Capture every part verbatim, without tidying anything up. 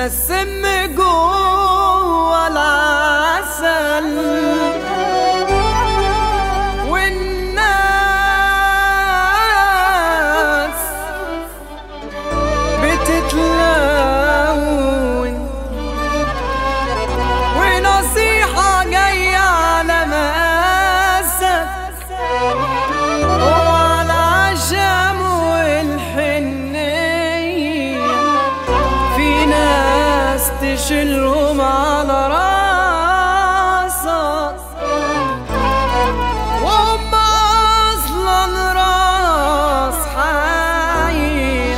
ده السم جوه العسل، والناس بتتلون، ونصيحة جاية على مقاسك وعلى عشم والحنية. في ناس تشيلهم على راسك وهم أصلا راس حية.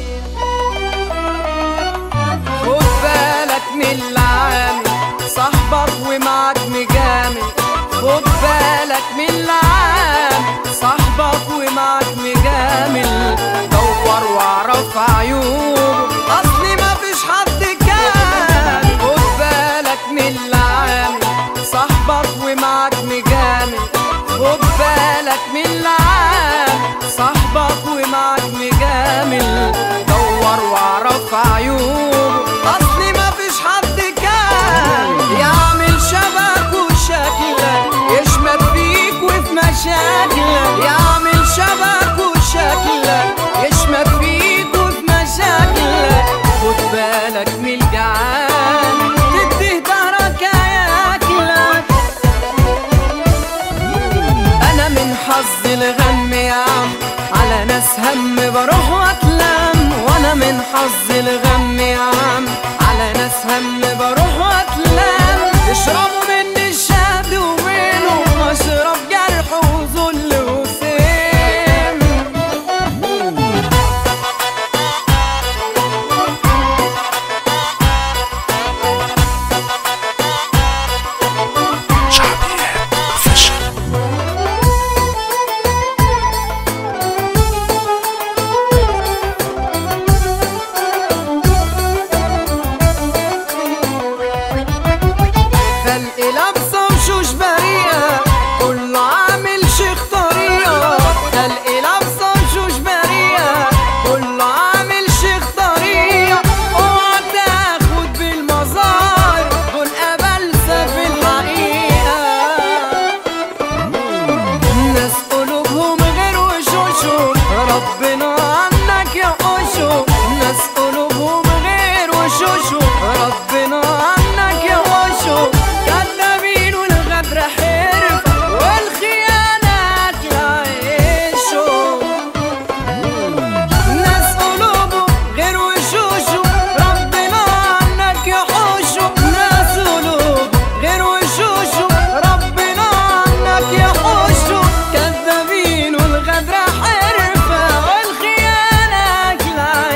خد بالك من العامل صاحبك ومعاك مجامل، خد بالك من العامل صاحبك ومعاك مجامل. دور واعرف عيوبه اصلي مفيش حد كامل. خد بالك من العامل صاحبك ومعاك مجامل، خد بالك من العامل صاحبك ومعاك مجامل. دور واعرف عيوبه اصلي مفيش حد كامل. يعمل شبك وشكلك يشمت فيك وفي مشاكلك، يعمل شبك وشكلك يشمت فيك وفي مشاكلك. خد بالك من الجعان تديه ظهرك هياكلك. انا من حظ الغم يا عم على ناس هم بروح واتلم، وانا من حظ الغم يا عم على ناس هم بروح واتلم. اشربوا مني الشهد ومنه اشرب جرح وذل وسم. شعبيات اوفيشال. خلق لابسة وشوش بريئة كله عامل شيخ طريقة، خلق لابسة وشوش بريئة كله عامل شيخ طريقة. اوعى تاخد بالمظاهر دول قبلسة في الحقيقة. ناس قلوبهم غير وشوشهم ربنا عنك يحوشهم، ناس قلوبهم غير وشوشهم ربنا عنك يحوشهم. كدابين والغدر حرفة والخيانة أكل عيشهم. ناس قلوبهم غير وشوشهم ربنا عنك يحوشهم، ناس قلوبهم غير وشوشهم ربنا عنك يحوشهم. كدابين والغدر حرفة والخيانة أكل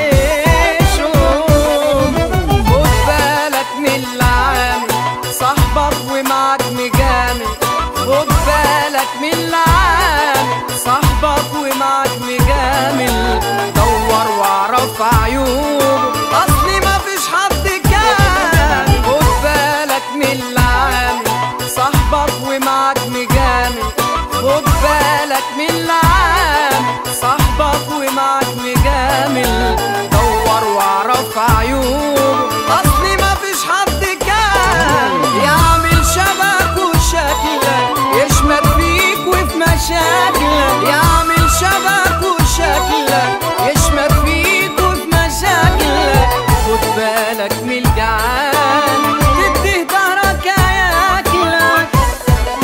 عيشهم. خد بالك من العامل صاحبك ومعاك مجامل، خد بالك من العامل صاحبك ومعاك مجامل. دور واعرف عيوبه اصلي مفيش حد كامل. خد بالك من العامل صاحبك ومعاك مجامل، خد بالك من العامل صاحبك ومعاك مجامل. دور واعرف عيوبه اصلي مفيش حد كامل. يعمل شبك وشكلك يشمت فيك وفي مشاكلك، يعمل شبك وشكلك يشمت فيك وفي مشاكلك. خد بالك من الجعان تديه ظهرك هياكلك.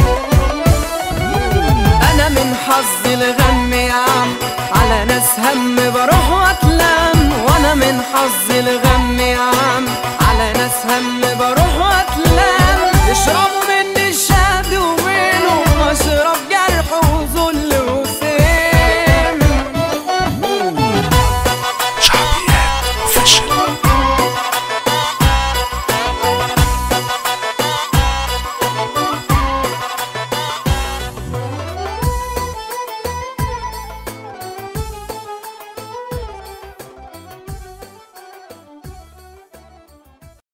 انا من حظ الغم يا عم على ناس هم